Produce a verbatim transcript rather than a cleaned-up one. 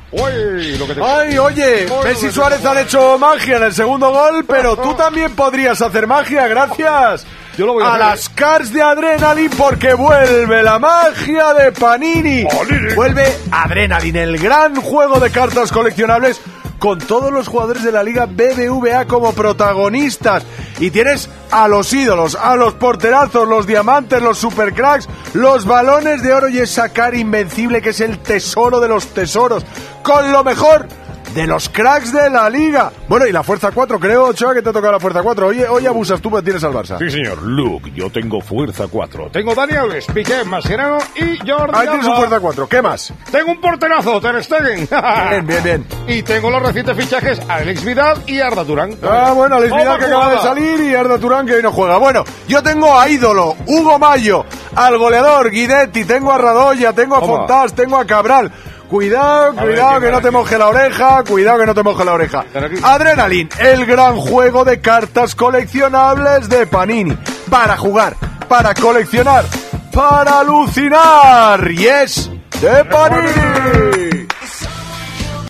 Uy, lo que te... Ay, oye, Uy, Messi y lo que Suárez te... han hecho magia en el segundo gol, pero tú también podrías hacer magia, gracias Yo lo voy a, a hacer. las cards de Adrenaline, porque vuelve la magia de Panini. Panini. Vuelve Adrenaline, el gran juego de cartas coleccionables con todos los jugadores de la Liga B B V A como protagonistas. Y tienes a los ídolos, a los porterazos, los diamantes, los supercracks, los balones de oro y esa cara invencible que es el tesoro de los tesoros, con lo mejor de los cracks de la Liga. Bueno, y la Fuerza cuatro, creo, Ochoa, que te ha tocado la Fuerza cuatro. Oye, hoy abusas tú, pero tienes al Barça. Sí, señor. Luke, yo tengo Fuerza cuatro. Tengo Dani Alves, Piqué, Mascherano y Jordi Ahí tienes Alba. un Fuerza cuatro. ¿Qué más? Tengo un porterazo, Ter Stegen. Bien, bien, bien. Y tengo los recientes fichajes Alex Vidal y Arda Turán. Ah, bueno, Alex Vidal, que acaba de salir, y Arda Turán, que hoy no juega. Bueno, yo tengo a ídolo, Hugo Mayo, al goleador, Guidetti, tengo a Radoya, tengo a Toma. Fontás, tengo a Cabral. Cuidado, A cuidado, ver, que no te moje la oreja, cuidado que no te moje la oreja. Pero aquí- Adrenaline, el gran juego de cartas coleccionables de Panini. Para jugar, para coleccionar, para alucinar. Y es de Panini.